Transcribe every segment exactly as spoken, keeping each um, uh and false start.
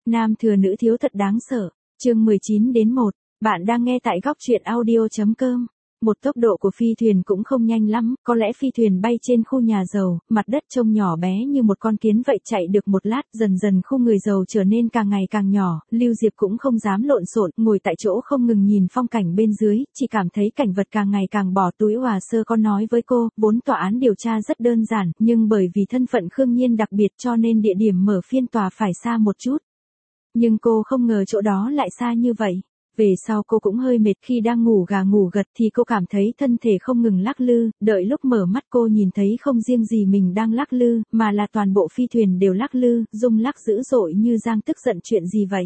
Nam thừa nữ thiếu thật đáng sợ. Chương mười chín đến một. Bạn đang nghe tại góc truyện audio chấm com. Một tốc độ của phi thuyền cũng không nhanh lắm, có lẽ phi thuyền bay trên khu nhà giàu, mặt đất trông nhỏ bé như một con kiến vậy, chạy được một lát, dần dần khu người giàu trở nên càng ngày càng nhỏ, Lưu Diệp cũng không dám lộn xộn, ngồi tại chỗ không ngừng nhìn phong cảnh bên dưới, chỉ cảm thấy cảnh vật càng ngày càng bỏ túi. Hòa Sơ có nói với cô, vốn tòa án điều tra rất đơn giản, nhưng bởi vì thân phận Khương Nhiên đặc biệt cho nên địa điểm mở phiên tòa phải xa một chút. Nhưng cô không ngờ chỗ đó lại xa như vậy. Về sau cô cũng hơi mệt, khi đang ngủ gà ngủ gật thì cô cảm thấy thân thể không ngừng lắc lư, đợi lúc mở mắt cô nhìn thấy không riêng gì mình đang lắc lư, mà là toàn bộ phi thuyền đều lắc lư, rung lắc dữ dội như Giang tức giận chuyện gì vậy.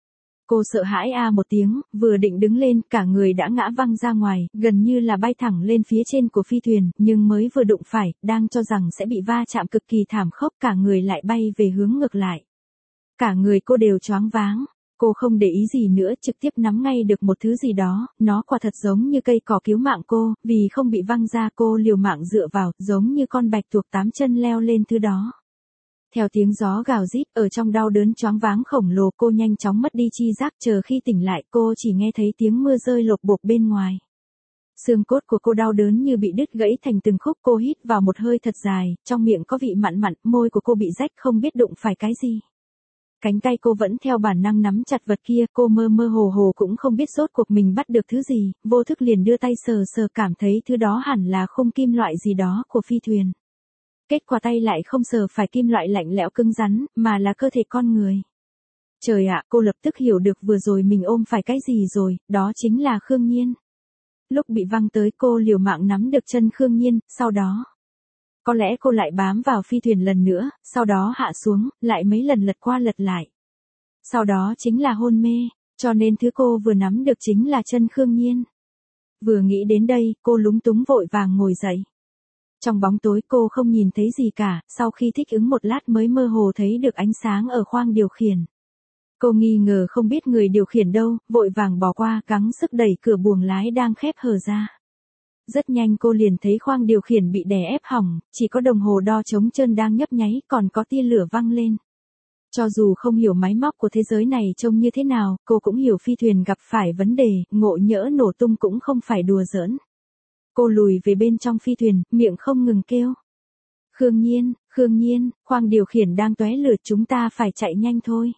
Cô sợ hãi a một tiếng, vừa định đứng lên, cả người đã ngã văng ra ngoài, gần như là bay thẳng lên phía trên của phi thuyền, nhưng mới vừa đụng phải, đang cho rằng sẽ bị va chạm cực kỳ thảm khốc, cả người lại bay về hướng ngược lại. Cả người cô đều choáng váng. Cô không để ý gì nữa, trực tiếp nắm ngay được một thứ gì đó, nó quả thật giống như cây cỏ cứu mạng cô, vì không bị văng ra cô liều mạng dựa vào, giống như con bạch tuộc tám chân leo lên thứ đó. Theo tiếng gió gào rít, ở trong đau đớn choáng váng khổng lồ, cô nhanh chóng mất đi chi giác, chờ khi tỉnh lại cô chỉ nghe thấy tiếng mưa rơi lộp bộp bên ngoài. Xương cốt của cô đau đớn như bị đứt gãy thành từng khúc, cô hít vào một hơi thật dài, trong miệng có vị mặn mặn, môi của cô bị rách không biết đụng phải cái gì. Cánh tay cô vẫn theo bản năng nắm chặt vật kia, cô mơ mơ hồ hồ cũng không biết rốt cuộc mình bắt được thứ gì, vô thức liền đưa tay sờ sờ, cảm thấy thứ đó hẳn là khung kim loại gì đó của phi thuyền. Kết quả tay lại không sờ phải kim loại lạnh lẽo cứng rắn, mà là cơ thể con người. Trời ạ, cô lập tức hiểu được vừa rồi mình ôm phải cái gì rồi, đó chính là Khương Nhiên. Lúc bị văng tới cô liều mạng nắm được chân Khương Nhiên, sau đó... Có lẽ cô lại bám vào phi thuyền lần nữa, sau đó hạ xuống, lại mấy lần lật qua lật lại. Sau đó chính là hôn mê, cho nên thứ cô vừa nắm được chính là chân Khương Nhiên. Vừa nghĩ đến đây, cô lúng túng vội vàng ngồi dậy. Trong bóng tối cô không nhìn thấy gì cả, sau khi thích ứng một lát mới mơ hồ thấy được ánh sáng ở khoang điều khiển. Cô nghi ngờ không biết người điều khiển đâu, vội vàng bỏ qua, gắng sức đẩy cửa buồng lái đang khép hờ ra. Rất nhanh cô liền thấy khoang điều khiển bị đè ép hỏng, chỉ có đồng hồ đo trống trơn đang nhấp nháy, còn có tia lửa văng lên. Cho dù không hiểu máy móc của thế giới này trông như thế nào, cô cũng hiểu phi thuyền gặp phải vấn đề, ngộ nhỡ nổ tung cũng không phải đùa giỡn. Cô lùi về bên trong phi thuyền, miệng không ngừng kêu. Khương Nhiên, Khương Nhiên, khoang điều khiển đang tóe lửa, chúng ta phải chạy nhanh thôi.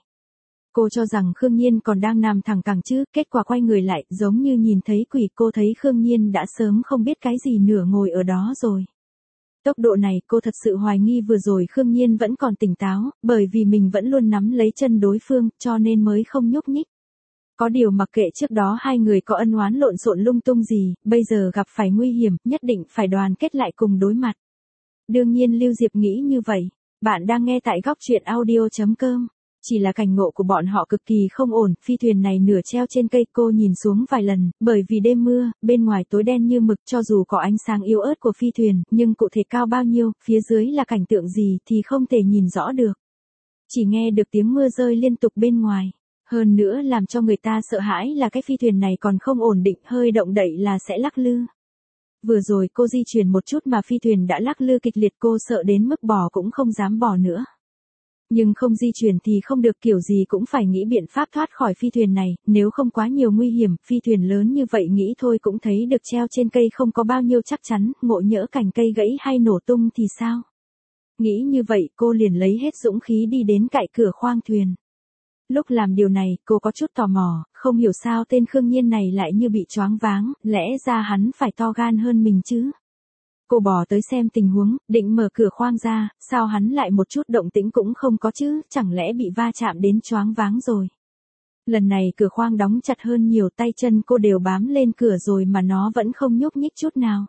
Cô cho rằng Khương Nhiên còn đang nằm thẳng cẳng chứ, kết quả quay người lại, giống như nhìn thấy quỷ, cô thấy Khương Nhiên đã sớm không biết cái gì nửa ngồi ở đó rồi. Tốc độ này cô thật sự hoài nghi vừa rồi Khương Nhiên vẫn còn tỉnh táo, bởi vì mình vẫn luôn nắm lấy chân đối phương, cho nên mới không nhúc nhích. Có điều mặc kệ trước đó hai người có ân oán lộn xộn lung tung gì, bây giờ gặp phải nguy hiểm, nhất định phải đoàn kết lại cùng đối mặt. Đương nhiên Lưu Diệp nghĩ như vậy. Bạn đang nghe tại góc truyện audio chấm com. Chỉ là cảnh ngộ của bọn họ cực kỳ không ổn, phi thuyền này nửa treo trên cây, cô nhìn xuống vài lần, bởi vì đêm mưa, bên ngoài tối đen như mực, cho dù có ánh sáng yếu ớt của phi thuyền, nhưng cụ thể cao bao nhiêu, phía dưới là cảnh tượng gì thì không thể nhìn rõ được. Chỉ nghe được tiếng mưa rơi liên tục bên ngoài. Hơn nữa làm cho người ta sợ hãi là cái phi thuyền này còn không ổn định, hơi động đậy là sẽ lắc lư. Vừa rồi cô di chuyển một chút mà phi thuyền đã lắc lư kịch liệt, cô sợ đến mức bỏ cũng không dám bỏ nữa. Nhưng không di chuyển thì không được, kiểu gì cũng phải nghĩ biện pháp thoát khỏi phi thuyền này, nếu không quá nhiều nguy hiểm, phi thuyền lớn như vậy nghĩ thôi cũng thấy được treo trên cây không có bao nhiêu chắc chắn, ngộ nhỡ cành cây gãy hay nổ tung thì sao? Nghĩ như vậy cô liền lấy hết dũng khí đi đến cạnh cửa khoang thuyền. Lúc làm điều này, cô có chút tò mò, không hiểu sao tên Khương Nhiên này lại như bị choáng váng, lẽ ra hắn phải to gan hơn mình chứ. Cô bò tới xem tình huống, định mở cửa khoang ra, sao hắn lại một chút động tĩnh cũng không có chứ, chẳng lẽ bị va chạm đến choáng váng rồi. Lần này cửa khoang đóng chặt hơn nhiều, tay chân cô đều bám lên cửa rồi mà nó vẫn không nhúc nhích chút nào.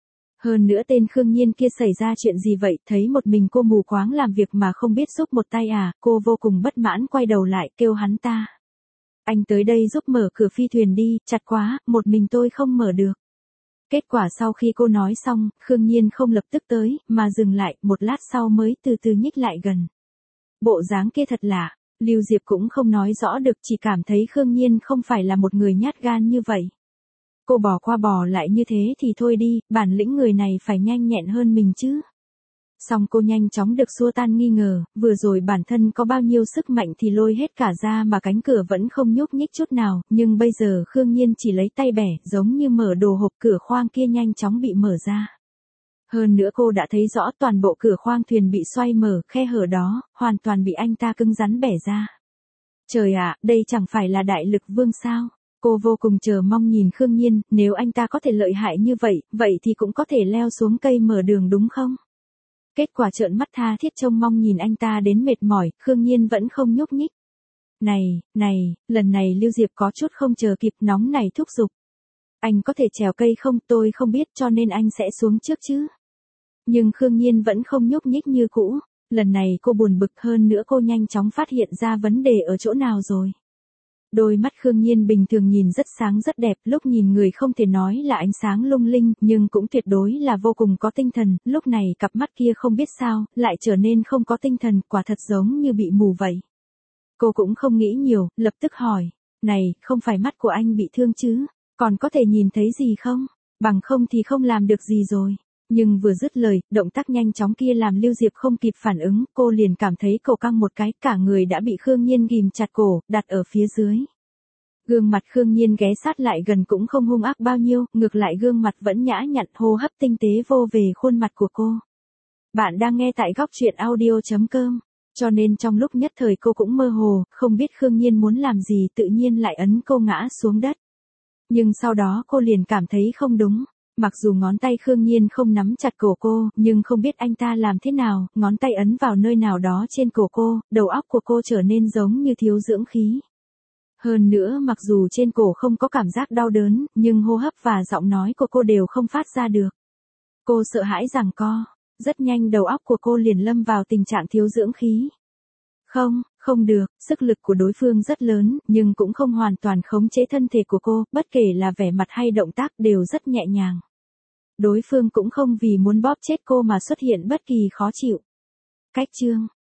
Hơn nữa tên Khương Nhiên kia xảy ra chuyện gì vậy, thấy một mình cô mù quáng làm việc mà không biết giúp một tay à, cô vô cùng bất mãn quay đầu lại kêu hắn ta. Anh tới đây giúp mở cửa phi thuyền đi, chặt quá, một mình tôi không mở được. Kết quả sau khi cô nói xong, Khương Nhiên không lập tức tới, mà dừng lại, một lát sau mới từ từ nhích lại gần. Bộ dáng kia thật lạ, Lưu Diệp cũng không nói rõ được, chỉ cảm thấy Khương Nhiên không phải là một người nhát gan như vậy. Cô bỏ qua bỏ lại như thế thì thôi đi, bản lĩnh người này phải nhanh nhẹn hơn mình chứ. Xong cô nhanh chóng được xua tan nghi ngờ, vừa rồi bản thân có bao nhiêu sức mạnh thì lôi hết cả ra mà cánh cửa vẫn không nhúc nhích chút nào, nhưng bây giờ Khương Nhiên chỉ lấy tay bẻ, giống như mở đồ hộp, cửa khoang kia nhanh chóng bị mở ra. Hơn nữa cô đã thấy rõ toàn bộ cửa khoang thuyền bị xoay mở, khe hở đó, hoàn toàn bị anh ta cứng rắn bẻ ra. Trời ạ, đây chẳng phải là đại lực vương sao? Cô vô cùng chờ mong nhìn Khương Nhiên, nếu anh ta có thể lợi hại như vậy, vậy thì cũng có thể leo xuống cây mở đường đúng không? Kết quả trợn mắt tha thiết trông mong nhìn anh ta đến mệt mỏi, Khương Nhiên vẫn không nhúc nhích. Này, này, lần này Lưu Diệp có chút không chờ kịp, nóng này thúc giục. Anh có thể trèo cây không, tôi không biết cho nên anh sẽ xuống trước chứ. Nhưng Khương Nhiên vẫn không nhúc nhích như cũ, lần này cô buồn bực hơn nữa cô nhanh chóng phát hiện ra vấn đề ở chỗ nào rồi. Đôi mắt Khương Nhiên bình thường nhìn rất sáng rất đẹp, lúc nhìn người không thể nói là ánh sáng lung linh, nhưng cũng tuyệt đối là vô cùng có tinh thần, lúc này cặp mắt kia không biết sao, lại trở nên không có tinh thần, quả thật giống như bị mù vậy. Cô cũng không nghĩ nhiều, lập tức hỏi, này, không phải mắt của anh bị thương chứ, còn có thể nhìn thấy gì không, bằng không thì không làm được gì rồi. Nhưng vừa dứt lời, động tác nhanh chóng kia làm Lưu Diệp không kịp phản ứng, cô liền cảm thấy cổ căng một cái, cả người đã bị Khương Nhiên ghim chặt cổ, đặt ở phía dưới. Gương mặt Khương Nhiên ghé sát lại gần cũng không hung ác bao nhiêu, ngược lại gương mặt vẫn nhã nhặn, hô hấp tinh tế vô về khuôn mặt của cô. Bạn đang nghe tại góc truyện audio chấm com, cho nên trong lúc nhất thời cô cũng mơ hồ, không biết Khương Nhiên muốn làm gì, tự nhiên lại ấn cô ngã xuống đất. Nhưng sau đó cô liền cảm thấy không đúng. Mặc dù ngón tay Khương Nhiên không nắm chặt cổ cô, nhưng không biết anh ta làm thế nào, ngón tay ấn vào nơi nào đó trên cổ cô, đầu óc của cô trở nên giống như thiếu dưỡng khí. Hơn nữa mặc dù trên cổ không có cảm giác đau đớn, nhưng hô hấp và giọng nói của cô đều không phát ra được. Cô sợ hãi giằng co, rất nhanh đầu óc của cô liền lâm vào tình trạng thiếu dưỡng khí. Không, không được, sức lực của đối phương rất lớn, nhưng cũng không hoàn toàn khống chế thân thể của cô, bất kể là vẻ mặt hay động tác đều rất nhẹ nhàng. Đối phương cũng không vì muốn bóp chết cô mà xuất hiện bất kỳ khó chịu. Cách chương